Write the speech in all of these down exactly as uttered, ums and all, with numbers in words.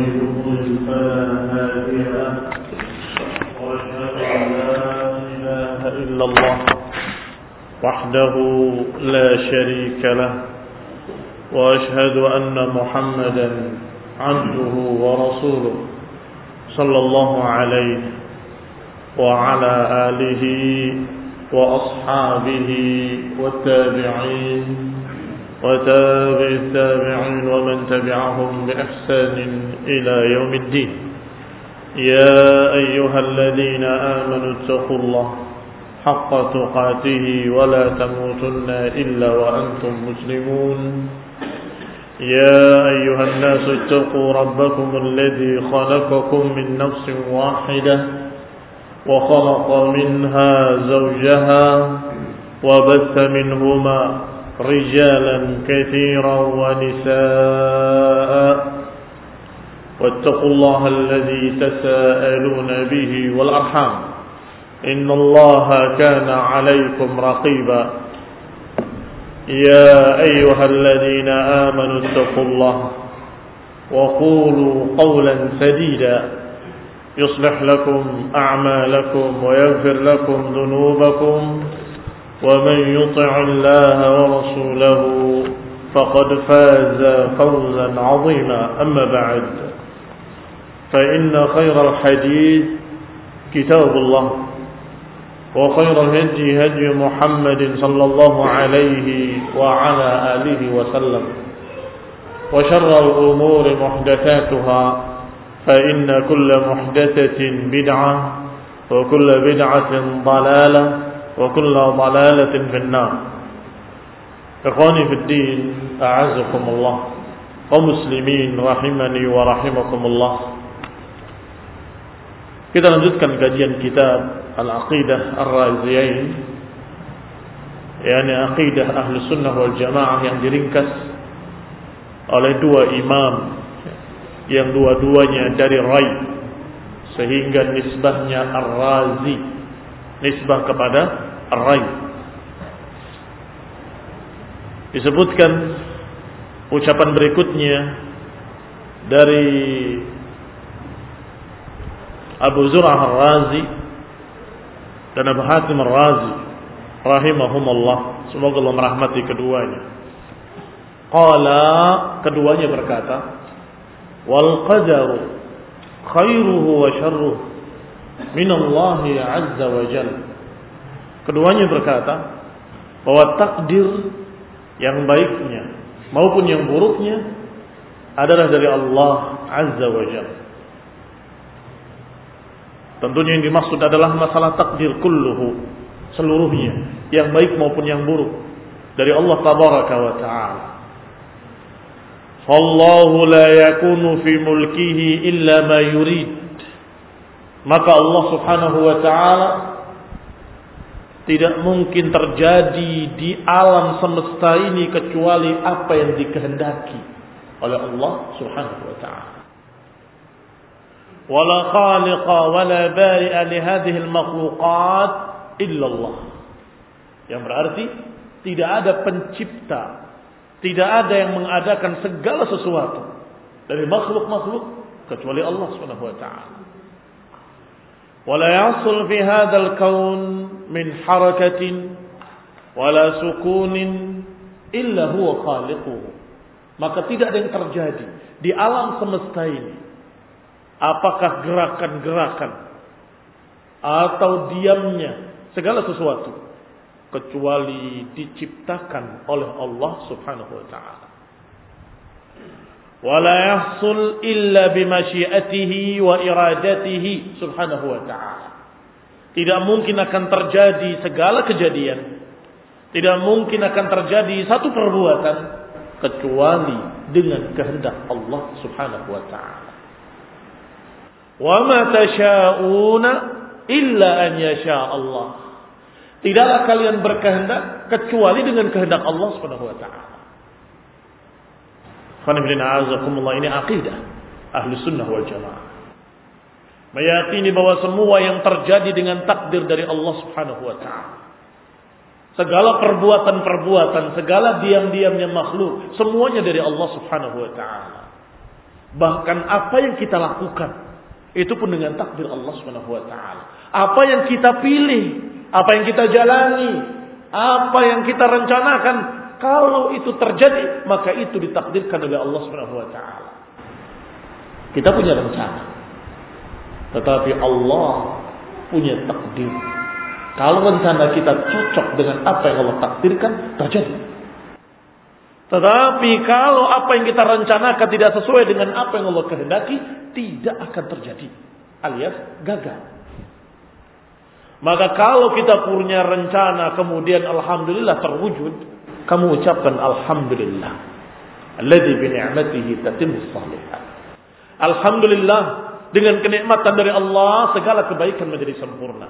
يضلل فلا هادي له واشهد ان لا اله الا الله وحده لا شريك له واشهد ان محمدا عبده ورسوله صلى الله عليه وعلى اله واصحابه والتابعين وتابع التابعين ومن تبعهم بإحسان إلى يوم الدين. يا أيها الذين آمنوا اتقوا الله حق تقاته ولا تموتن إلا وأنتم مسلمون. يا أيها الناس اتقوا ربكم الذي خلقكم من نفس واحدة وخلق منها زوجها وبث منهما رجالا كثيرا ونساء واتقوا الله الذي تساءلون به والأرحام إن الله كان عليكم رقيبا. يا أيها الذين آمنوا اتقوا الله وقولوا قولا سديدا يصلح لكم أعمالكم ويغفر لكم ذنوبكم ومن يطع الله ورسوله فقد فاز فوزا عظيما. أما بعد فإن خير الحديث كتاب الله وخير الهدي هدي محمد صلى الله عليه وعلى آله وسلم وشر الأمور محدثاتها فإن كل محدثة بدعة وكل بدعة ضلالة وكل ضلالة في النار. إخواني في الدين أعزكم الله ومسلمين rahimani wa rahimakumullah. Kita lanjutkan kajian kitab Al-Aqidah Ar-Raziyain, yakni Aqidah Ahlus Sunnah wal Jamaah yang diringkas oleh dua imam yang dua-duanya dari Rai, sehingga nisbahnya Ar-Razi, nisbah kepada Ar-Rai. Disebutkan ucapan berikutnya dari Abu Zur'ah Ar-Razi dan Abu Hatim Ar-Razi rahimahumullah, semoga Allah merahmati keduanya. Qala, keduanya berkata, wal qadaru khairuhu wa syarruhu minallahi azza wa jalla. Keduanya berkata bahwa takdir yang baiknya maupun yang buruknya adalah dari Allah azza wa jalla. Tentunya yang dimaksud adalah masalah takdir kulluhu, seluruhnya, yang baik maupun yang buruk, dari Allah tabaraka wa ta'ala. Fallahu la yakunu fi mulkihi illa ma yurid. Maka Allah subhanahu wa ta'ala tidak mungkin terjadi di alam semesta ini kecuali apa yang dikehendaki oleh Allah subhanahu wa ta'ala. Wala khaliqa wala bari'a li hadhihi al-makhluqat illa Allah. Yang berarti tidak ada pencipta, tidak ada yang mengadakan segala sesuatu dari makhluk-makhluk kecuali Allah subhanahu wa ta'ala. ولا يحصل في هذا الكون من حركة ولا سكون إلا هو خالقه. Maka tidak ada yang terjadi di alam semesta ini, apakah gerakan-gerakan atau diamnya segala sesuatu, kecuali diciptakan oleh Allah subhanahu wa ta'ala. ولا يحصل إلا بمشيئته وإرادته سبحانه وتعالى. Tidak mungkin akan terjadi segala kejadian, tidak mungkin akan terjadi satu perbuatan kecuali dengan kehendak Allah subhanahu wa ta'ala. وَمَا تَشَاءُونَ إِلَّا أَنْ يَشَاءَ اللَّهُ. Tidaklah kalian berkehendak kecuali dengan kehendak Allah subhanahu wa ta'ala. Ini akidah Ahlus Sunnah wal Jamaah, meyakini bahwa semua yang terjadi dengan takdir dari Allah subhanahu wa ta'ala. Segala perbuatan-perbuatan, segala diam-diamnya makhluk, semuanya dari Allah subhanahu wa ta'ala. Bahkan apa yang kita lakukan, itu pun dengan takdir Allah Subhanahu wa taala. Apa yang kita pilih, apa yang kita jalani, apa yang kita rencanakan, kalau itu terjadi, maka itu ditakdirkan oleh Allah Subhanahu wa taala. Kita punya rencana, tetapi Allah punya takdir. Kalau rencana kita cocok dengan apa yang Allah takdirkan, terjadi. Tetapi kalau apa yang kita rencanakan tidak sesuai dengan apa yang Allah kehendaki, tidak akan terjadi, alias gagal. Maka kalau kita punya rencana kemudian alhamdulillah terwujud, kamu ucapkan alhamdulillah alladzi bi ni'matihi tatimmus shalihat. Alhamdulillah, dengan kenikmatan dari Allah segala kebaikan menjadi sempurna.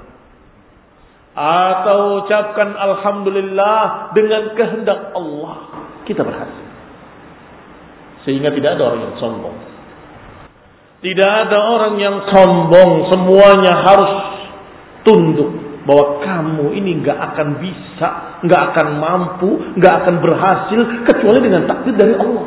Atau ucapkan alhamdulillah, dengan kehendak Allah kita berhasil. Sehingga tidak ada orang yang sombong. Tidak ada orang yang sombong, semuanya harus tunduk bahwa kamu ini gak akan bisa, gak akan mampu, gak akan berhasil kecuali dengan takdir dari Allah.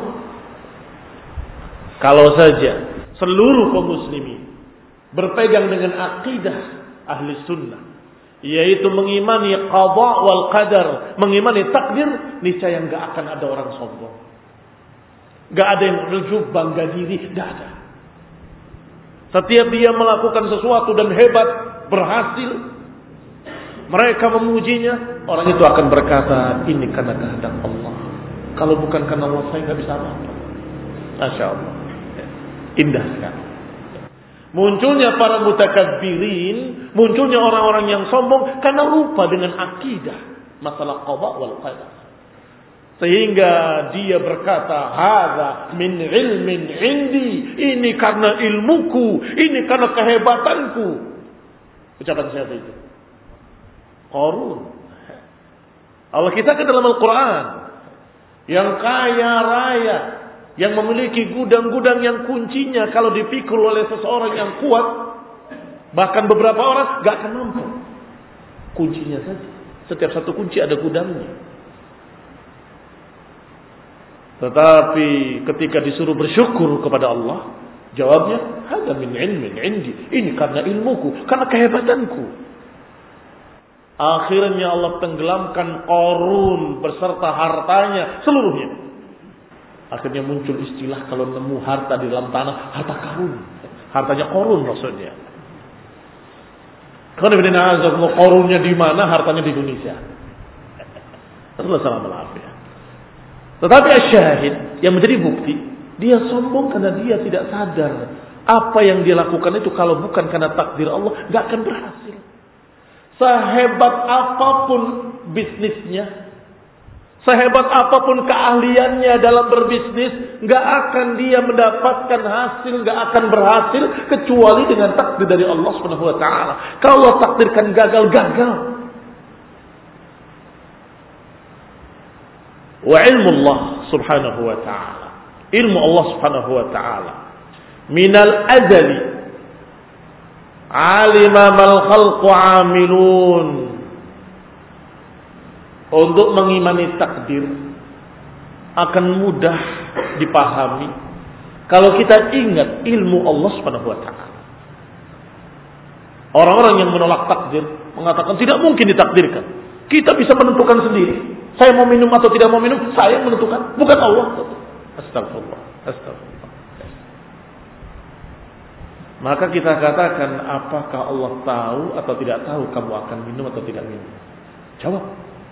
Kalau saja seluruh kaum muslimin berpegang dengan akidah ahli sunnah, yaitu mengimani qada wal qadar, mengimani takdir, niscaya gak akan ada orang sombong. Gak ada yang ujub, bangga diri, gak ada. Setiap dia melakukan sesuatu dan hebat, berhasil, mereka memujinya, orang itu akan berkata, ini karena kehendak Allah. Kalau bukan karena Allah, saya gak bisa apa-apa. Masya Allah. Indah sekali. Munculnya para mutakabbirin, munculnya orang-orang yang sombong karena lupa dengan akidah masalah qada wal qadar. Sehingga dia berkata, hadza min ilmin indi, ini karena ilmuku, ini karena kehebatanku. Ucapan siapa itu? Qarun. Allah kita ke dalam Al-Quran, yang kaya raya, yang memiliki gudang-gudang yang kuncinya kalau dipikul oleh seseorang yang kuat, bahkan beberapa orang gak akan mampu. Kuncinya saja, setiap satu kunci ada gudangnya. Tetapi ketika disuruh bersyukur kepada Allah, jawabnya, hadza min ilmin indi, ini karena ilmuku, karena kehebatanku. Akhirnya Allah tenggelamkan Qarun beserta hartanya seluruhnya. Akhirnya muncul istilah kalau nemu harta di dalam tanah, harta karun. Hartanya Qarun maksudnya. Karena benar azab Qarunnya di mana, hartanya di Indonesia. Rasulullah sallallahu alaihi wasallam. Tetapi asyahid yang menjadi bukti, dia sombong karena dia tidak sadar apa yang dia lakukan itu kalau bukan karena takdir Allah, gak akan berhasil. Sehebat apapun bisnisnya, sehebat apapun keahliannya dalam berbisnis, gak akan dia mendapatkan hasil, gak akan berhasil kecuali dengan takdir dari Allah Subhanahu wa taala. Kalau Allah takdirkan gagal, gagal. Wa ilmu Allah Subhanahu wa taala, ilmu Allah Subhanahu wa taala minal azali alima mal khalqu amilun. Untuk mengimani takdir akan mudah dipahami kalau kita ingat ilmu Allah Subhanahu wa taala. Orang-orang yang menolak takdir mengatakan tidak mungkin ditakdirkan. Kita bisa menentukan sendiri. Saya mau minum atau tidak mau minum, saya yang menentukan, bukan Allah. Astagfirullah, astagfirullah. Maka kita katakan, apakah Allah tahu atau tidak tahu kamu akan minum atau tidak minum? Jawab.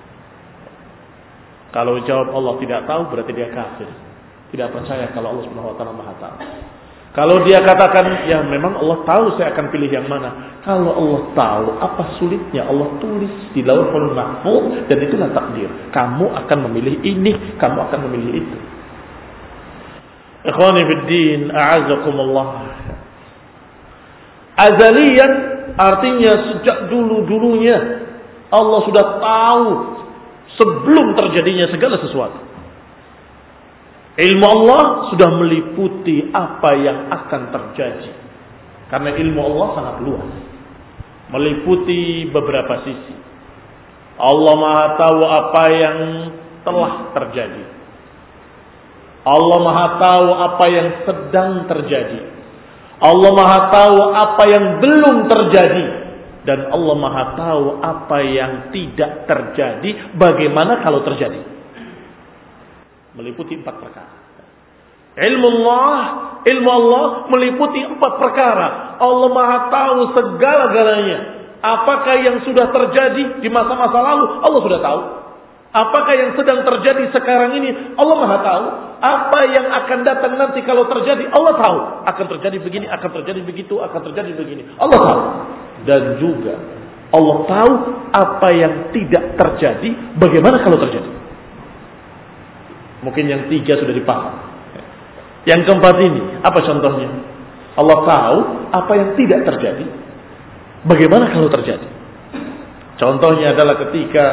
Kalau jawab Allah tidak tahu, berarti dia kafir. Tidak percaya kalau Allah Subhanahu wa taala Maha tahu. Kalau dia katakan, ya memang Allah tahu saya akan pilih yang mana. Kalau Allah tahu, apa sulitnya Allah tulis di Lauhul Mahfuz, dan itulah takdir. Kamu akan memilih ini, kamu akan memilih itu. Ikhwani fiddin, a'azakumullah. Azaliyan artinya sejak dulu-dulunya Allah sudah tahu sebelum terjadinya segala sesuatu. Ilmu Allah sudah meliputi apa yang akan terjadi. Karena ilmu Allah sangat luas, meliputi beberapa sisi. Allah Maha tahu apa yang telah terjadi. Allah Maha tahu apa yang sedang terjadi. Allah Maha tahu apa yang belum terjadi. Dan Allah Maha tahu apa yang tidak terjadi. Bagaimana kalau terjadi? Meliputi empat perkara. Ilmu Allah, ilmu Allah meliputi empat perkara. Allah Maha tahu segala-galanya. Apakah yang sudah terjadi di masa-masa lalu, Allah sudah tahu. Apakah yang sedang terjadi sekarang ini, Allah Maha tahu. Apa yang akan datang nanti kalau terjadi, Allah tahu. Akan terjadi begini, akan terjadi begitu, akan terjadi begini. Allah tahu. Dan juga Allah tahu apa yang tidak terjadi, bagaimana kalau terjadi. Mungkin yang tiga sudah dipaham. Yang keempat ini, apa contohnya? Allah tahu apa yang tidak terjadi, bagaimana kalau terjadi. Contohnya adalah ketika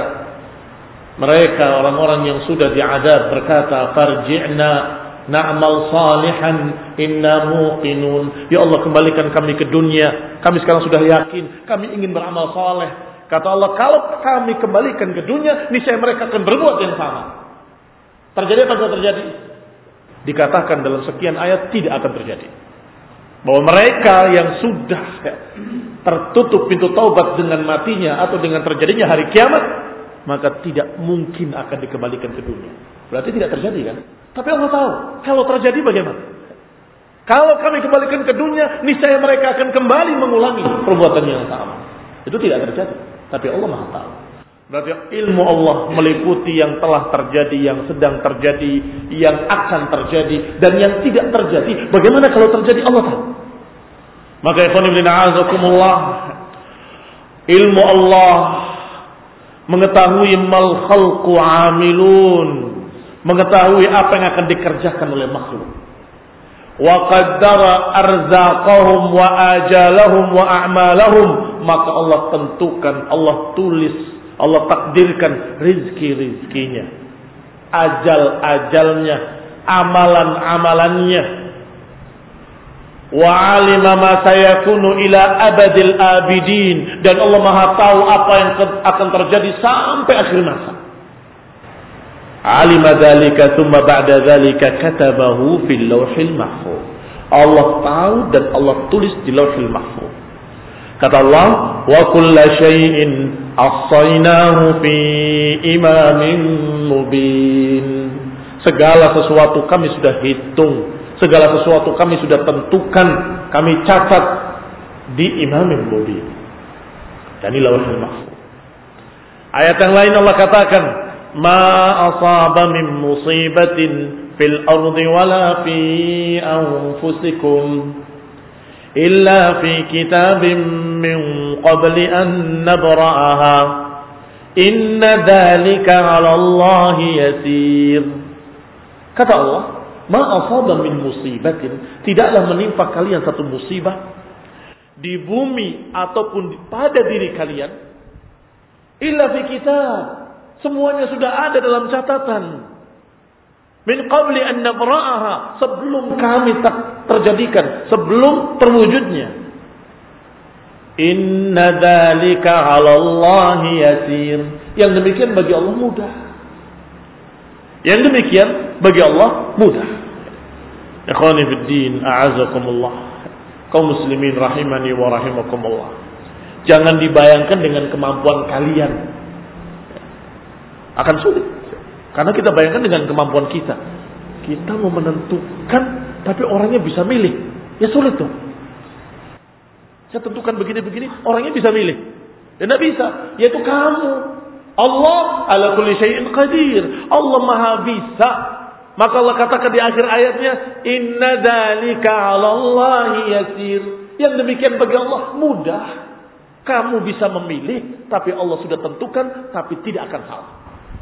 mereka orang-orang yang sudah diadab berkata, "Farji'na na'mal salihan inna muqinun." Ya Allah, kembalikan kami ke dunia. Kami sekarang sudah yakin, kami ingin beramal saleh. Kata Allah, kalau kami kembalikan ke dunia, niscaya mereka akan berbuat yang sama. Terjadi apa tidak terjadi? Dikatakan dalam sekian ayat tidak akan terjadi. Bahwa mereka yang sudah tertutup pintu taubat dengan matinya atau dengan terjadinya hari kiamat, maka tidak mungkin akan dikembalikan ke dunia. Berarti tidak terjadi kan? Tapi Allah tahu, kalau terjadi bagaimana? Kalau kami kembalikan ke dunia, niscaya mereka akan kembali mengulangi perbuatan yang sama. Itu tidak terjadi. Tapi Allah Maha tahu. Berarti ilmu Allah meliputi yang telah terjadi, yang sedang terjadi, yang akan terjadi, dan yang tidak terjadi. Bagaimana kalau terjadi? Allah tahu. Maka ikhwan fillah a'azakumullah, ilmu Allah mengetahui mal khalqu amilun, mengetahui apa yang akan dikerjakan oleh makhluk. Wa qaddara arzaqahum wa ajalahum wa a'malahum, maka Allah tentukan, Allah tulis, Allah takdirkan rizki-rizkinya, ajal-ajalnya, amalan-amalannya. Wa alima ma sayakunu ila abadil abidin, dan Allah Maha tahu apa yang akan terjadi sampai akhir masa. Alima dzalika tsumma ba'da dzalika katabahu fil lauhil mahfuz. Allah tahu dan Allah tulis di lauhil mahfuz. Kata Allah, wa kulla syai'in ahsaynahu fi imamin mubin. Segala sesuatu kami sudah hitung, segala sesuatu kami sudah tentukan, kami catat di imamin mubin. Dan ini lauhul mahfuz. Ayat yang lain Allah katakan, ma asaba min musibatin fil ardi wala fi anfusikum illa fi kitabim min qabli an nabra'aha inna dhalika 'ala Allah yasir. Kata Allah, ma asaba min musibatin, tidaklah menimpa kalian satu musibah di bumi ataupun pada diri kalian illa fi kitab, semuanya sudah ada dalam catatan. Min qabli an nabra'aha, sebelum kami terjadikan, sebelum terwujudnya. Inna dzalika 'ala Allah yasir. Yang demikian bagi Allah mudah. Yang demikian bagi Allah mudah. Ikhwani fid din, a'azakumullah. Kaum muslimin rahimani wa rahimakumullah. Jangan dibayangkan dengan kemampuan kalian. Akan sulit. Karena kita bayangkan dengan kemampuan kita. Kita mau menentukan, tapi orangnya bisa milih. Ya sulit tuh. Saya tentukan begini-begini, orangnya bisa milih. Ya tidak bisa. Yaitu kamu. Allah ala kulli syai'in qadir. Allah Maha bisa. Maka Allah katakan di akhir ayatnya, inna dzalika 'ala Allah yasir. Yang demikian bagi Allah mudah. Kamu bisa memilih, tapi Allah sudah tentukan, tapi tidak akan salah.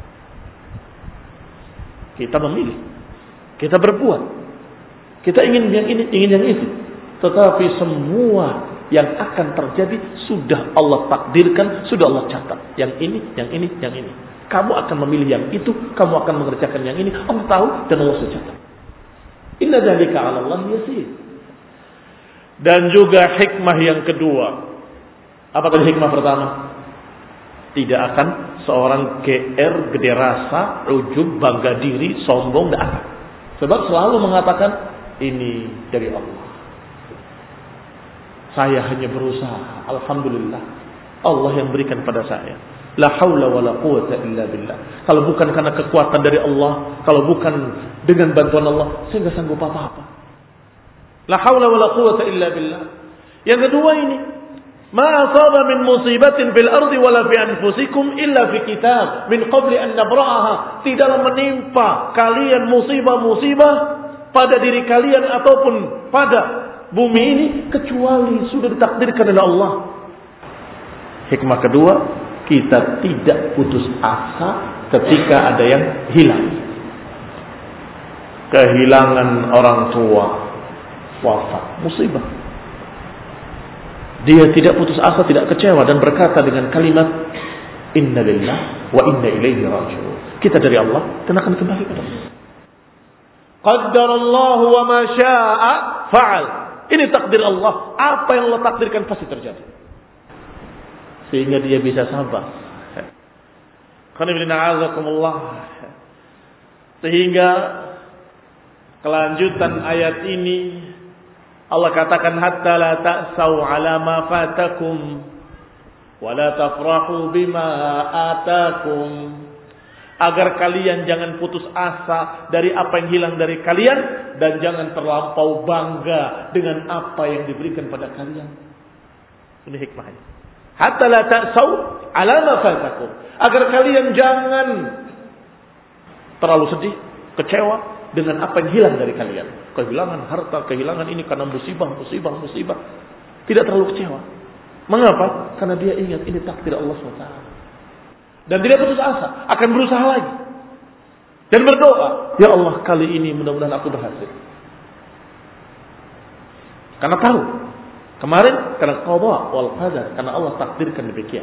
Kita memilih, kita berbuat, kita ingin yang ini, ingin yang itu, tetapi semua yang akan terjadi sudah Allah takdirkan, sudah Allah catat. Yang ini, yang ini, yang ini. Kamu akan memilih yang itu, kamu akan mengerjakan yang ini. Allah tahu dan Allah sudah catat. Inna dzalika 'ala Allah yasir. Dan juga hikmah yang kedua. Apa tadi hikmah pertama? Tidak akan seorang G R, gede rasa, ujub, bangga diri, sombong, tidak akan. Sebab selalu mengatakan ini dari Allah. Saya hanya berusaha. Alhamdulillah. Allah yang berikan pada saya. La haula wa la quwata illa billah. Kalau bukan karena kekuatan dari Allah, kalau bukan dengan bantuan Allah, saya enggak sanggup apa-apa. La haula wa la quwata illa billah. Yang kedua ini, ma asaba min musibatin fil ardi wala fi anfusikum illa fi kitab min qabli an nabra'aha. Tidaklah menimpa kalian musibah-musibah pada diri kalian ataupun pada bumi ini kecuali sudah ditakdirkan oleh Allah. Hikmah kedua, kita tidak putus asa ketika ada yang hilang. Kehilangan orang tua, wafat, musibah. Dia tidak putus asa, tidak kecewa dan berkata dengan kalimat inna lillah wa inna ilaihi raji'un. Kita dari Allah dan akan kembali kepada Allah. Qaddarallahu wa ma syaa fa'al. Ini takdir Allah. Apa yang Allah takdirkan pasti terjadi. Sehingga dia bisa sabar. Sehingga kelanjutan ayat ini Allah katakan hatta la ta'sau ala ma fatakum wa la tafrahu bima atakum, agar kalian jangan putus asa dari apa yang hilang dari kalian dan jangan terlampau bangga dengan apa yang diberikan pada kalian. Ini hikmahnya. Hatta la ta'sau ala ma fatakum, agar kalian jangan terlalu sedih, kecewa dengan apa yang hilang dari kalian. Kehilangan harta, kehilangan ini karena musibah, musibah, musibah. Tidak terlalu kecewa. Mengapa? Karena dia ingat ini takdir Allah subhanahu wa taala. Dan tidak putus asa, akan berusaha lagi. Dan berdoa, ya Allah kali ini mudah-mudahan aku berhasil. Karena tahu, kemarin karena qada wal qadar, karena Allah takdirkan demikian.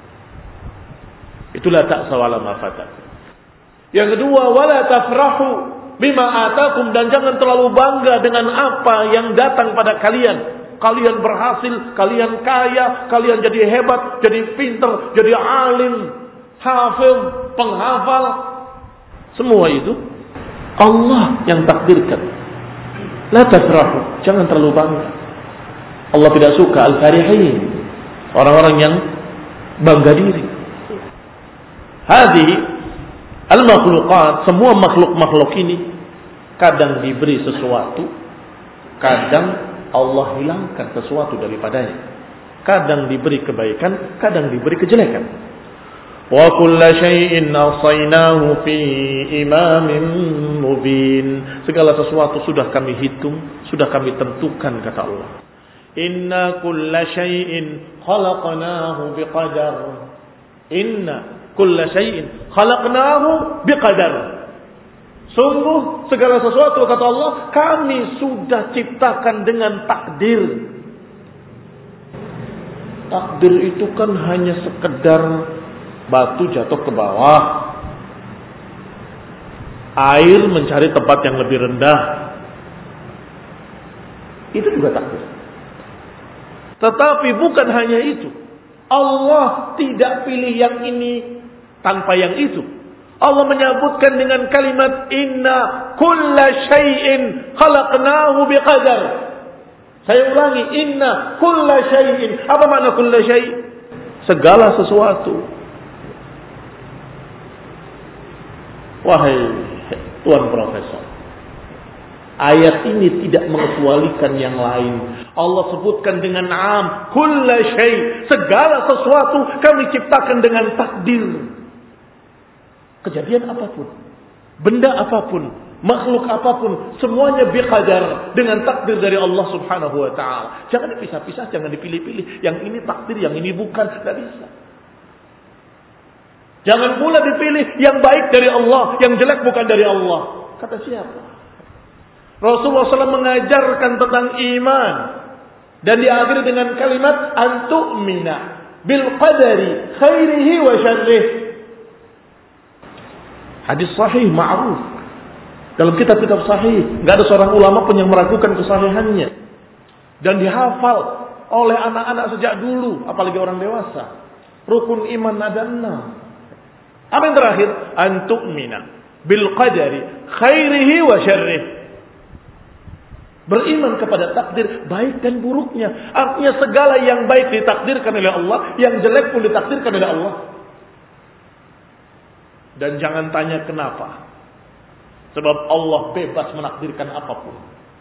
Itulah ta'saw ala ma fatakum. Yang kedua, wala tafrahu bima atakum, dan jangan terlalu bangga dengan apa yang datang pada kalian. Kalian berhasil, kalian kaya, kalian jadi hebat, jadi pintar, jadi alim, hafiz, penghafal. Semua itu Allah yang takdirkan. La tafrahu, jangan terlalu bangga. Allah tidak suka al-farihin, orang-orang yang bangga diri. Hadhihi al-makhluqat, semua makhluk-makhluk ini kadang diberi sesuatu, kadang Allah hilangkan sesuatu daripadanya. Kadang diberi kebaikan, kadang diberi kejelekan. Wa kulla syai'in ahsaynahu fi imamin mubin. Segala sesuatu sudah kami hitung, sudah kami tentukan, kata Allah. Inna kulla syai'in khalaqnahu biqadar. Inna kulla syai'in khalaqnahu biqadar. Sungguh segala sesuatu, kata Allah, kami sudah ciptakan dengan takdir. Takdir itu kan hanya sekedar batu jatuh ke bawah, air mencari tempat yang lebih rendah. Itu juga takdir. Tetapi bukan hanya itu. Allah tidak pilih yang ini tanpa yang itu. Allah menyebutkan dengan kalimat inna kulla syai'in khalaqnahu biqadar. Saya ulangi, inna kulla syai'in. Apa makna kulla syai'? Segala sesuatu. Wahai Tuan Profesor, ayat ini tidak mengecualikan yang lain. Allah sebutkan dengan am, kulla syai', segala sesuatu kami ciptakan dengan takdir. Kejadian apapun, benda apapun, makhluk apapun, semuanya biqadar, dengan takdir dari Allah Subhanahu wa taala. Jangan dipisah-pisah, jangan dipilih-pilih. Yang ini takdir, yang ini bukan, tidak bisa. Jangan pula dipilih yang baik dari Allah, yang jelek bukan dari Allah. Kata siapa? Rasulullah shallallahu alaihi wasallam mengajarkan tentang iman dan diakhiri dengan kalimat antu'mina bil qadari khairihi wa syarrihi. Hadis sahih ma'ruf dalam kitab-kitab sahih, enggak ada seorang ulama pun yang meragukan kesahihannya, dan dihafal oleh anak-anak sejak dulu, apalagi orang dewasa. Rukun iman ada enam. Apa yang terakhir? Antu'mina bil qadari khairihi wa syarrih. Beriman kepada takdir baik dan buruknya. Artinya segala yang baik ditakdirkan oleh Allah, yang jelek pun ditakdirkan oleh Allah. Dan jangan tanya kenapa. Sebab Allah bebas menakdirkan apapun.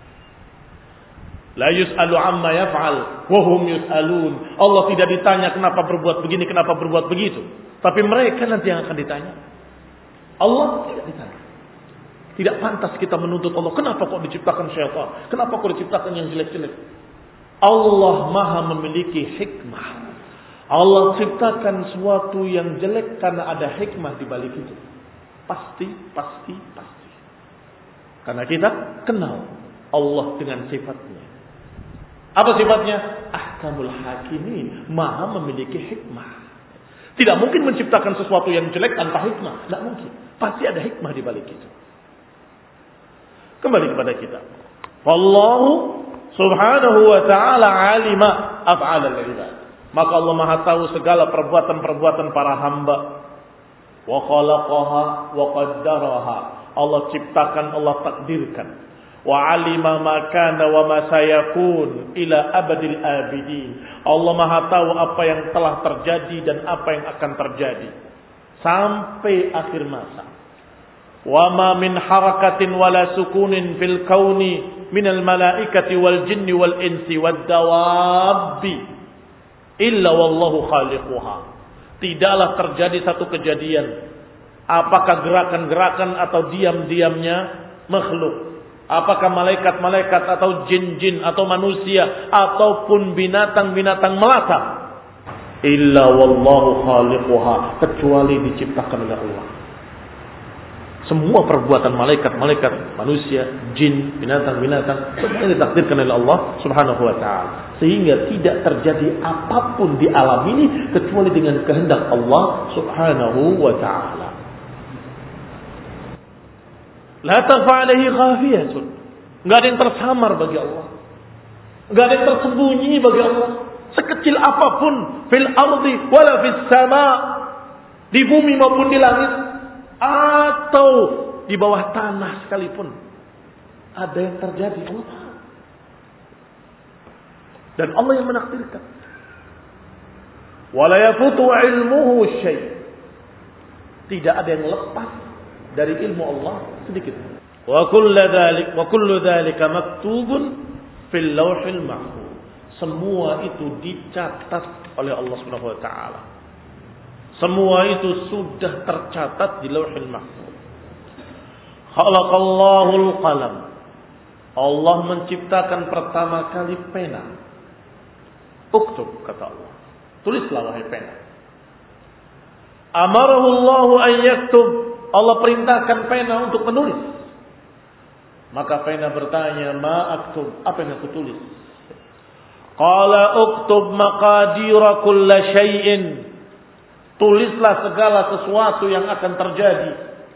La yus'alu amma yaf'al wa hum yus'alun. Allah tidak ditanya kenapa berbuat begini, kenapa berbuat begitu. Tapi mereka nanti yang akan ditanya. Allah tidak ditanya. Tidak pantas kita menuntut Allah. Kenapa kok diciptakan syaitan? Kenapa kok diciptakan yang jelek-jelek? Allah maha memiliki hikmah. Allah ciptakan sesuatu yang jelek karena ada hikmah di balik itu. Pasti, pasti, pasti. Karena kita kenal Allah dengan sifatnya. Apa sifatnya? Ahkamul hakimin. Maha memiliki hikmah. Tidak mungkin menciptakan sesuatu yang jelek tanpa hikmah. Tidak mungkin. Pasti ada hikmah di balik itu. Kembali kepada kita. Wallahu subhanahu wa ta'ala alima af'alal ibad. Maka Allah maha tahu segala perbuatan-perbuatan para hamba. Wa khalaqaha wa qaddaraha. Allah ciptakan, Allah takdirkan. Wa alima ma kana wa ma sayakun ila abadil abidin. Allah maha tahu apa yang telah terjadi dan apa yang akan terjadi sampai akhir masa. Wa ma min harakatin wala sukunin fil kauni minal malaikati wal jinni wal insi wad dawabi illa wallahu khaliquha. Tidaklah terjadi satu kejadian, apakah gerakan-gerakan atau diam-diamnya makhluk, apakah malaikat-malaikat atau jin-jin atau manusia ataupun binatang-binatang melata, illa wallahu khaliquha, kecuali diciptakan oleh Allah. Semua perbuatan malaikat-malaikat, manusia, jin, binatang-binatang, semuanya ditakdirkan oleh Allah Subhanahu wa ta'ala. Sehingga tidak terjadi apapun di alam ini kecuali dengan kehendak Allah Subhanahu wa ta'ala. La takhfa 'alaihi khafiyatun. Enggak ada yang tersamar bagi Allah. Enggak ada yang tersembunyi bagi Allah. Sekecil apapun fil ardi wala fis sama, di bumi maupun di langit atau di bawah tanah sekalipun, ada yang terjadi Allah tahu. Dan Allah yang menakdirkan. Wala yafutu ilmuhu syai'. Tidak ada yang lepas dari ilmu Allah sedikit. Wa kullu dzalik wa kullu dzalika maktubun fil lauhil mahfuz. Semua itu dicatat oleh Allah Subhanahu wa taala. Semua itu sudah tercatat di Lauhul Mahfuz. Khalaqallahul qalam. Allah menciptakan pertama kali pena. Uktub, kata Allah. Tulislah wahai pena. Amarahullahu an yaktub. Allah perintahkan pena untuk menulis. Maka pena bertanya, ma aktub, apa yang aku tulis? Qala uktub maqadira kulla syai'in. Tulislah segala sesuatu yang akan terjadi.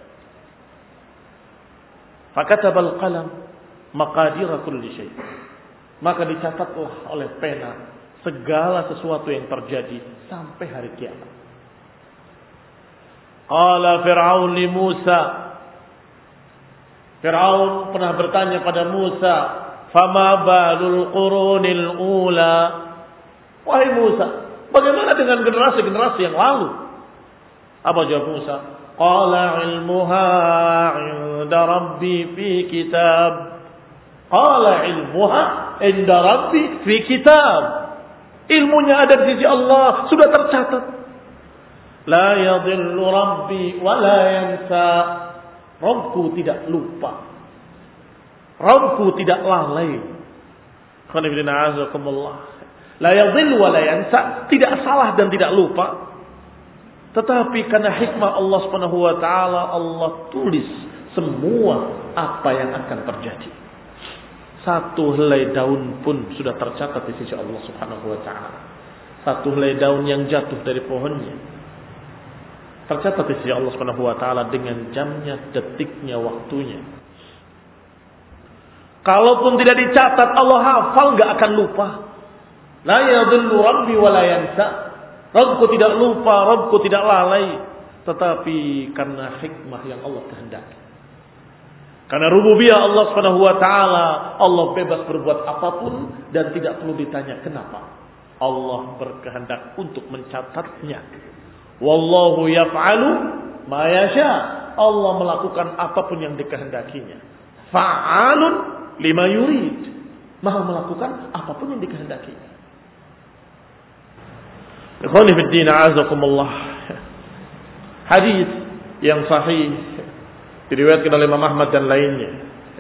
Fakatabal qalam maqadira kulli syai'. Maka dicatatlah oleh pena segala sesuatu yang terjadi sampai hari kiamat. Qala Fir'aun li Musa. Fir'aun pernah bertanya pada Musa, "Fama balul qurunil ula?" Wahai Musa, bagaimana dengan generasi-generasi yang lalu? Apa jawab Musa? Qala ilmuha 'inda rabbi fi kitab. Qala ilmuha 'inda rabbi fi kitab. Ilmunya ada di sisi Allah, sudah tercatat. La yadhillu rabbi wa la yansa. Rabbku tidak lupa. Rabbku tidak lalai. Qul inna a'udzubikumullah. La yadhillu wa la yansa, tidak salah dan tidak lupa. Tetapi karena hikmah Allah Subhanahu wa taala, Allah tulis semua apa yang akan terjadi. Satu helai daun pun sudah tercatat di sisi Allah Subhanahu wa taala. Satu helai daun yang jatuh dari pohonnya tercatat di sisi Allah Subhanahu wa taala dengan jamnya, detiknya, waktunya. Kalaupun tidak dicatat, Allah hafal, enggak akan lupa. La yadhillu rabbi wa la yansa. Rabbku tidak lupa, Rabbku tidak lalai. tetapi karena hikmah yang Allah kehendaki. Karena rububiyah Allah Subhanahu wa taala, Allah bebas berbuat apapun dan tidak perlu ditanya kenapa. Allah berkehendak untuk mencatatnya. Wallahu yaf'alu ma yasha. Allah melakukan apapun yang dikehendakinya. Fa'alun lima yurid. Maha melakukan apapun yang dikehendakinya. Ikhwani fid din, a'azakumullah. Hadis yang sahih diriwayatkan oleh Imam Ahmad dan lainnya.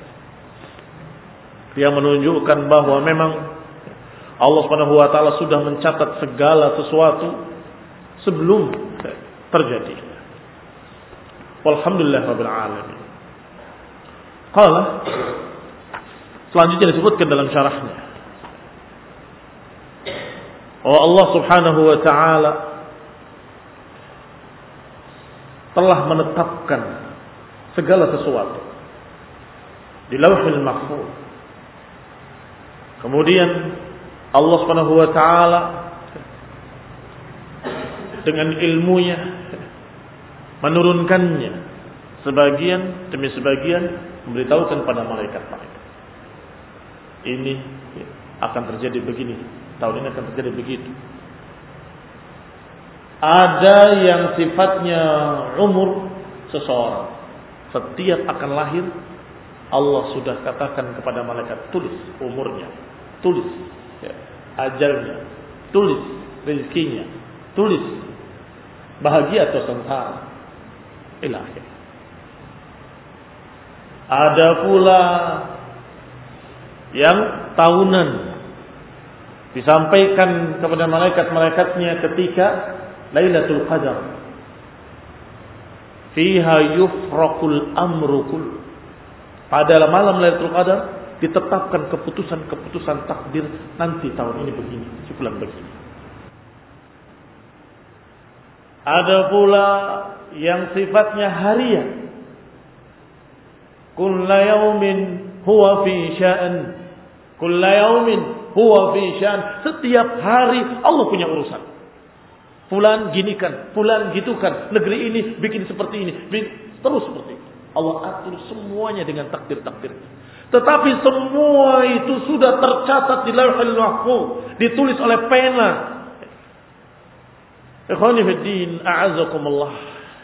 Dia menunjukkan bahwa memang Allah Subhanahu wa taala sudah mencatat segala sesuatu sebelum terjadi. Walhamdulillah rabbil alamin. Qala, selanjutnya disebutkan dalam syarahnya, oh Allah Subhanahu wa taala telah menetapkan segala sesuatu di Lauhul Mahfuz. Kemudian Allah Subhanahu wa taala dengan ilmunya menurunkannya sebagian demi sebagian, memberitahukan pada malaikat-malaikat. Ini akan terjadi begini, tahun ini akan terjadi begitu. Ada yang sifatnya umur seseorang, setiap akan lahir Allah sudah katakan kepada malaikat, tulis umurnya, tulis ya, ajalnya, tulis rezekinya, tulis bahagia atau sengsara, ilahi. Ada pula yang tahunan disampaikan kepada malaikat-malaikatnya ketika Lailatul Qadar. Fiha yufraqul amru kull. Pada malam Lailatul Qadar ditetapkan keputusan-keputusan takdir, nanti tahun ini begini, sebulan begini. Ada pula yang sifatnya harian. Kulla yaumin huwa fi sya'an. Kulla yaumin huwa fi sya'an. Setiap hari Allah punya urusan. Fulan ginikan, fulan gitukan, negeri ini bikin seperti ini, terus seperti itu. Allah atur semuanya dengan takdir-takdir. Tetapi semua itu sudah tercatat di Lauhul Mahfuz, ditulis oleh pena. Ikhwani fid din, a'azakumullah.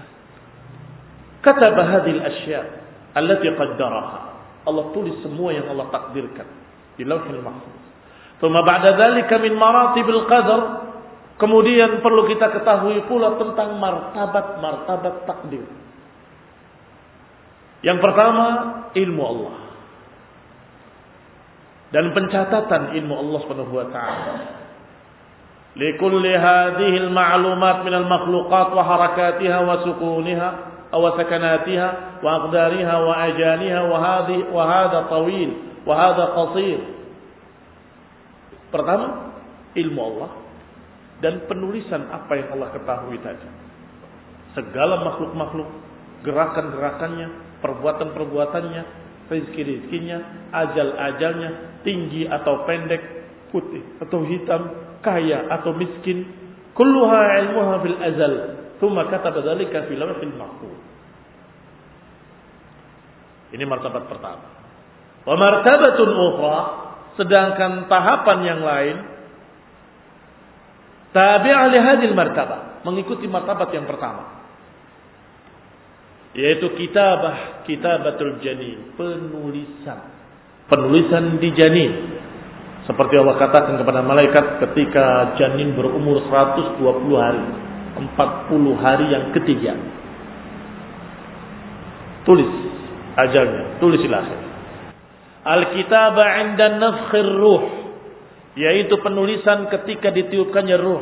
Kataba hadhil asya' allati qaddaraha. Allah tulis semua yang Allah takdirkan di Lauhul Mahfuz. Tsumma ba'da dzalika min maratibil qadar. Kemudian perlu kita ketahui pula tentang martabat-martabat takdir. Yang pertama, ilmu Allah. Dan pencatatan ilmu Allah Subhanahu wa taala. Likulli hadhihi al-ma'lumat min al-makhluqat wa harakatiha wa sukuniha aw sakanatiha wa aqdariha wa ajaliha wa hadhi wa hadha tawil wa hadha qasir. Pertama, ilmu Allah dan penulisan apa yang Allah ketahui tadi. Segala makhluk-makhluk, gerakan-gerakannya, perbuatan-perbuatannya, rezeki-rezekinya, ajal-ajalnya, tinggi atau pendek, putih atau hitam, kaya atau miskin, kulluha ilmuha fil azal, thumma kataba dzalika fil lawhil mahfuz. Ini martabat pertama. Wa martabatun ukhra, sedangkan tahapan yang lain tabi'ah li hadhil martabah, mengikuti martabat yang pertama, yaitu kitabah, kitabatul janin, penulisan, penulisan di janin. Seperti Allah katakan kepada malaikat ketika janin berumur seratus dua puluh hari, empat puluh hari yang ketiga, tulis ajalnya, tulis lahir. Al-kitabah 'inda nafkhir ruh, yaitu penulisan ketika ditiupkannya ruh.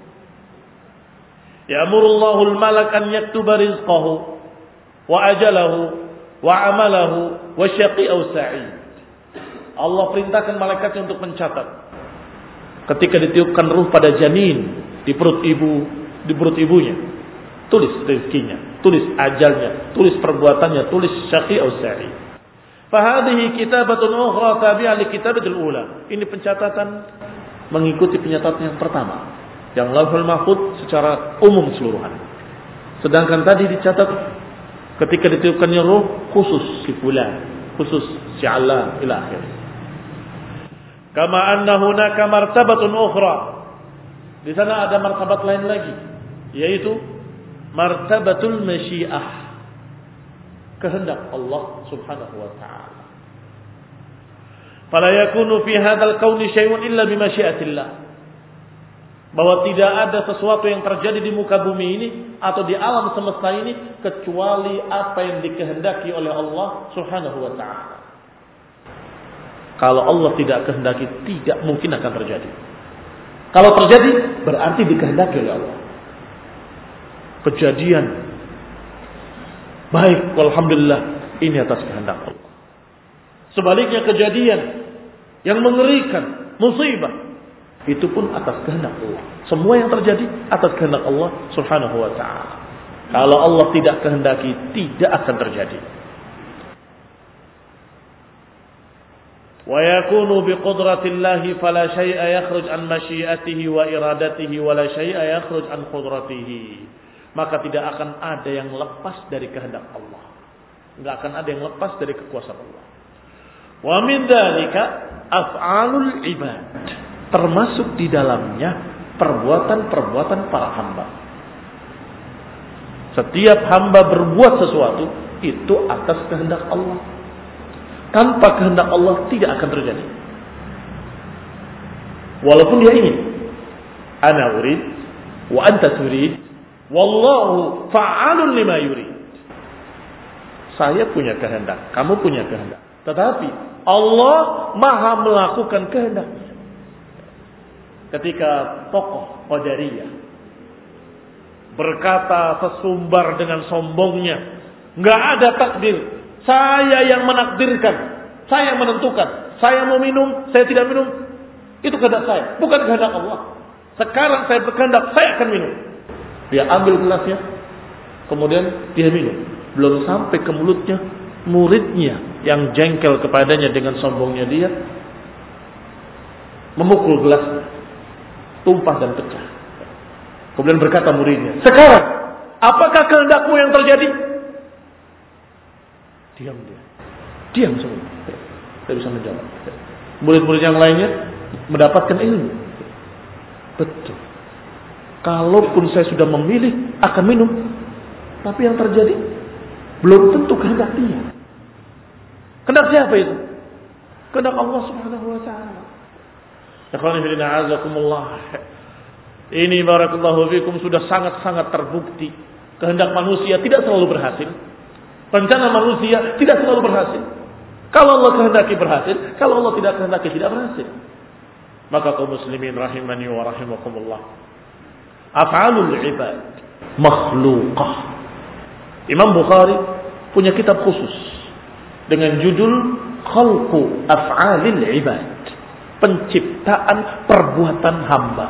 Ya'murullahul malak an yaktuba rizqahu wa ajalahu wa amalahu wa syaqi aw sa'id. Allah perintahkan malaikatnya untuk mencatat ketika ditiupkan ruh pada janin di perut ibu, di perut ibunya. Tulis rezekinya, tulis ajalnya, tulis perbuatannya, tulis syaqi aw sa'id. Fahadhihi kitabatun ukhra tabi'ah li kitabatil ula. Ini pencatatan mengikuti pencatatan yang pertama, yang Lauhul Mahfuz secara umum keseluruhan. Sedangkan tadi dicatat ketika ditiupkannya ruh khusus si fulan, khusus si Alan ila akhir. Kama anna hunaka martabatun ukhra. Di sana ada martabat lain lagi, yaitu martabatul masyiah, kehendak Allah Subhanahu wa taala. Fala yakunu fi hadzal kauni syai'un illa bi masyiatillah. Bahwa tidak ada sesuatu yang terjadi di muka bumi ini atau di alam semesta ini kecuali apa yang dikehendaki oleh Allah Subhanahu wa taala. Kalau Allah tidak kehendaki, tidak mungkin akan terjadi. Kalau terjadi, berarti dikehendaki oleh Allah. Kejadian baik, alhamdulillah, ini atas kehendak Allah. Sebaliknya kejadian yang mengerikan, musibah, itu pun atas kehendak Allah. Semua yang terjadi atas kehendak Allah Subhanahu wa taala. Kalau Allah tidak kehendaki, tidak akan terjadi. Wa yakunu bi qudratillahi fala syai'a yakhruj an masyiatihi wa iradatihi wa la syai'a yakhruj an qudratihi. Maka tidak akan ada yang lepas dari kehendak Allah. Enggak akan ada yang lepas dari kekuasaan Allah. Wa min dzalika af'alul ibad. Termasuk di dalamnya perbuatan-perbuatan para hamba. Setiap hamba berbuat sesuatu itu atas kehendak Allah. Tanpa kehendak Allah tidak akan terjadi. Walaupun dia ingin. Ana urid wa anta turid wallahu fa'alun lima yurid. Saya punya kehendak, kamu punya kehendak. Tetapi Allah Maha melakukan kehendaknya. Ketika tokoh Qadariyah berkata sesumbar dengan sombongnya, enggak ada takdir. Saya yang menakdirkan, saya yang menentukan. Saya mau minum, saya tidak minum. Itu kehendak saya, bukan kehendak Allah. Sekarang saya berkehendak, saya akan minum. Dia ambil gelasnya, kemudian dia minum. Belum sampai ke mulutnya, muridnya yang jengkel kepadanya dengan sombongnya dia memukul gelasnya, tumpah dan pecah. Kemudian berkata muridnya, sekarang apakah kehendakmu yang terjadi? Diam dia. Diam semua. Tidak bisa menjawab. Murid-murid yang lainnya mendapatkan ilmu. Betul. Kalaupun saya sudah memilih akan minum, tapi yang terjadi belum tentu kehendak dia. Kehendak siapa itu? Kehendak Allah Subhanahu wa taala. Ikhwani fillah, azakumullah. Ini barakallahu fikum sudah sangat-sangat terbukti. Kehendak manusia tidak selalu berhasil. Rencana manusia tidak selalu berhasil. Kalau Allah kehendaki berhasil, kalau Allah tidak kehendaki tidak berhasil. Maka kaum muslimin rahimani wa rahimakumullah. Af'alul ibad makhluqah. Imam Bukhari punya kitab khusus dengan judul Khalqu Af'alil Ibad. Penciptaan perbuatan hamba.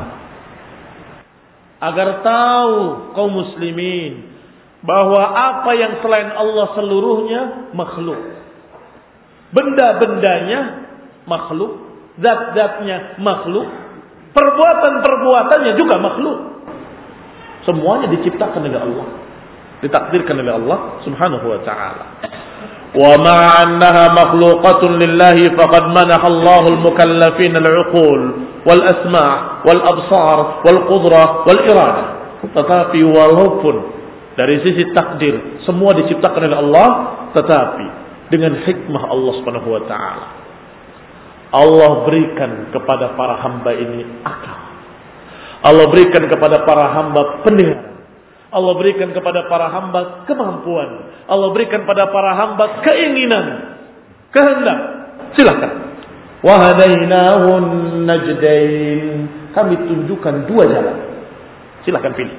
Agar tahu kaum muslimin bahwa apa yang selain Allah seluruhnya makhluk. Benda-bendanya makhluk, zat-zatnya makhluk, perbuatan-perbuatannya juga makhluk. Semuanya diciptakan oleh Allah, ditakdirkan oleh Allah Subhanahu wa taala. Wa ma annaha makhluqatun lillahi faqad manaha Allahu al-mukallafin al-uqul wal asma' wal absar wal qudrah wal iradah. Tetapi walaupun dari sisi takdir semua diciptakan oleh Allah, tetapi dengan hikmah Allah Subhanahu wa taala, Allah berikan kepada para hamba ini akal. Allah berikan kepada para hamba pendengaran. Allah berikan kepada para hamba kemampuan. Allah berikan kepada para hamba keinginan, kehendak. Silakan. Wa hadainahun najdain. Kami tunjukkan dua jalan. Silakan pilih.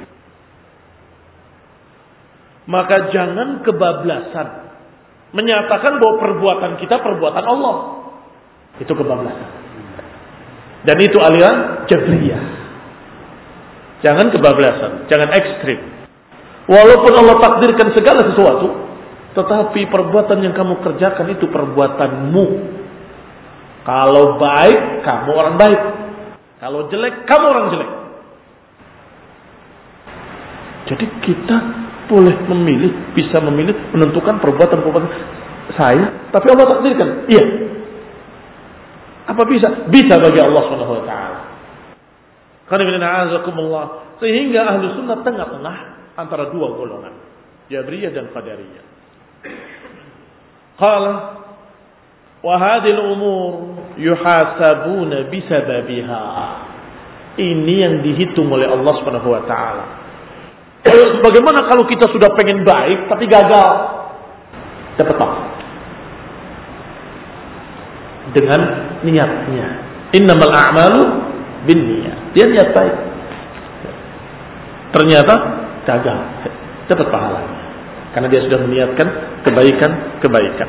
Maka jangan kebablasan menyatakan bahwa perbuatan kita perbuatan Allah. Itu kebablasan. Dan itu aliran Jabriyah. Jangan kebablasan, jangan ekstrim. Walaupun Allah takdirkan segala sesuatu, tetapi perbuatan yang kamu kerjakan itu perbuatanmu. Kalau baik, kamu orang baik. Kalau jelek, kamu orang jelek. Jadi kita boleh memilih, bisa memilih, menentukan perbuatan-perbuatan saya, tapi Allah takdirkan. Iya. Apa bisa? Bisa bagi Allah Subhanahu wa taala. Sehingga ahlu sunnah tengah-tengah antara dua golongan, Jabriyah dan Qadariyah. Qala wa hadhil umur yuhasabuna bisababiha. Ini yang dihitung oleh Allah Subhanahu wa taala. Bagaimana kalau kita sudah pengen baik tapi gagal? Dapat apa? Dengan niatnya. Innamal a'malu binniyat. Dia niat baik. Ternyata gagal. Dapat pahalanya. Karena dia sudah meniatkan kebaikan-kebaikan.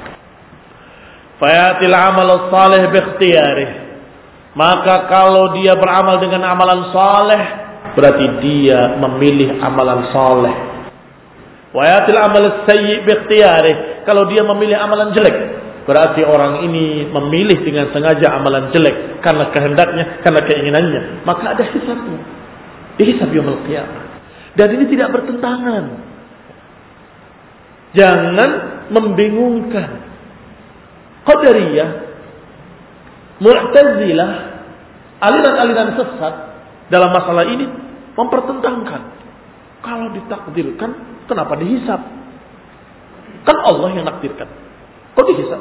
Fayatil amal salih bi ikhtiyarih. Maka kalau dia beramal dengan amalan saleh, berarti dia memilih amalan saleh. Wayatil amal sayyi bi ikhtiyarih. Kalau dia memilih amalan jelek, berarti orang ini memilih dengan sengaja amalan jelek karena kehendaknya, karena keinginannya. Maka ada hisabnya. Dihisab yaumul qiyamah. Dan ini tidak bertentangan. Jangan membingungkan. Qadariyah, Mu'tazilah, aliran-aliran sesat dalam masalah ini mempertentangkan. Kalau ditakdirkan, kenapa dihisab? Kan Allah yang nakdirkan. Kok dihisab?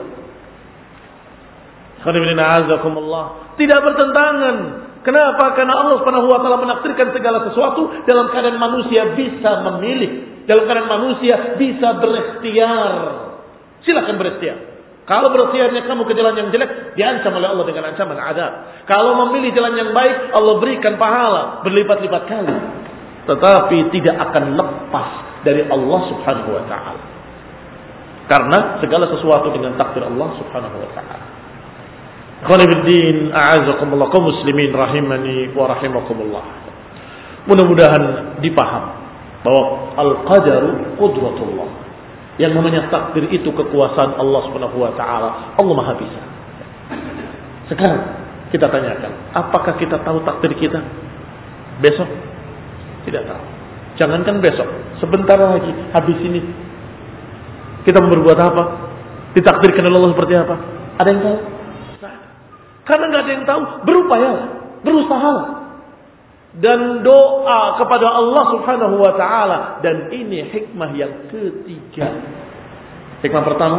Tidak bertentangan. Kenapa? Karena Allah Subhanahu wa taala menakdirkan segala sesuatu dalam keadaan manusia bisa memilih, dalam keadaan manusia bisa berikhtiar. Silakan berikhtiar. Kalau berikhtiarnya kamu ke jalan yang jelek, diancam oleh Allah dengan ancaman azab. Kalau memilih jalan yang baik, Allah berikan pahala berlipat-lipat kali. Tetapi tidak akan lepas dari Allah Subhanahu wa taala. Karena segala sesuatu dengan takdir Allah Subhanahu wa taala. Khonibuddin a'azakumullah, kaum muslimin rahimani wa rahimakumullah. Mudah-mudahan dipaham bahwa al-qadaru qudratullah. Yang namanya takdir itu kekuasaan Allah Subhanahu wa taala. Allah Maha bisa. Sekarang kita tanyakan, apakah kita tahu takdir kita besok? Tidak tahu. Jangankan besok, sebentar lagi habis ini kita berbuat apa? Ditakdirkan oleh Allah seperti apa? Ada yang tahu? Karena nggak ada yang tahu, berupayalah, berusahalah, dan doa kepada Allah Subhanahu wa taala. Dan ini hikmah yang ketiga. Hikmah pertama,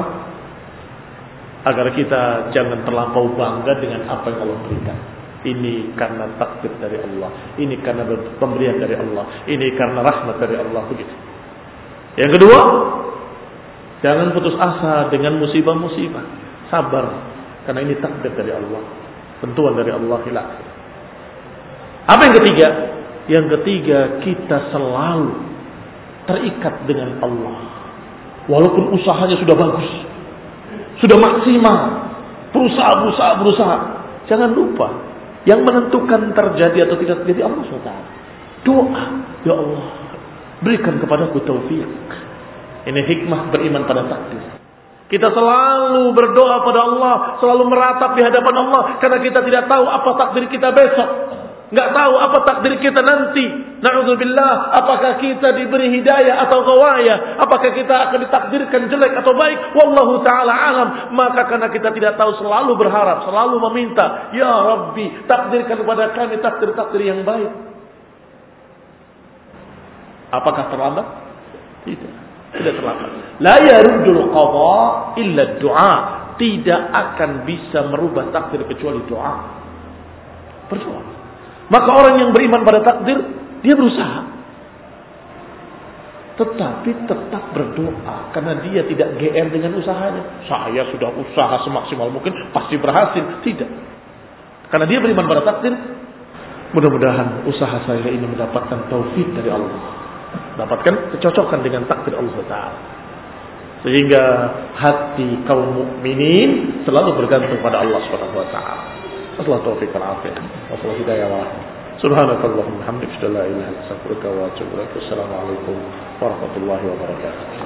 agar kita jangan terlampau bangga dengan apa yang Allah berikan. Ini karena takdir dari Allah, ini karena pemberian dari Allah, ini karena rahmat dari Allah, begitu. Yang kedua, jangan putus asa dengan musibah-musibah. Sabar, karena ini takdir dari Allah, tentuan dari Allah. Hilang. Apa yang ketiga? Yang ketiga, kita selalu terikat dengan Allah. Walaupun usahanya sudah bagus, sudah maksimal, berusaha, berusaha, berusaha. Jangan lupa, yang menentukan terjadi atau tidak terjadi Allah subhanahu wa taala. Doa, ya Allah, berikan kepadaku taufik. Ini hikmah beriman pada takdir. Kita selalu berdoa pada Allah, selalu meratap di hadapan Allah, karena kita tidak tahu apa takdir kita besok, nggak tahu apa takdir kita nanti. Na'udzubillah, apakah kita diberi hidayah atau ghawayah, apakah kita akan ditakdirkan jelek atau baik? Wallahu taala alam. Maka karena kita tidak tahu, selalu berharap, selalu meminta, ya Rabbi, takdirkan kepada kami takdir-takdir yang baik. Apakah terlambat? Tidak. Tidak terlambat. La yaruddul qada illa du'a. Tidak akan bisa merubah takdir kecuali doa. Berdoa. Maka orang yang beriman pada takdir, dia berusaha. Tetapi tetap berdoa. Karena dia tidak G R dengan usahanya. Saya sudah usaha semaksimal mungkin, pasti berhasil. Tidak. Karena dia beriman pada takdir. Mudah-mudahan usaha saya ini mendapatkan taufik dari Allah. Dapatkan kecocokan dengan takdir Allah Taala, sehingga hati kaum mukminin selalu bergantung pada Allah Subhanahu Wa Taala. Allah taufiq wal afiyah, wa hidayah wa rahmah. Subhanakallahumma hamdika, la ilaha illa anta, astaghfiruka wa atubu ilaik. Assalamualaikum warahmatullahi wabarakatuh.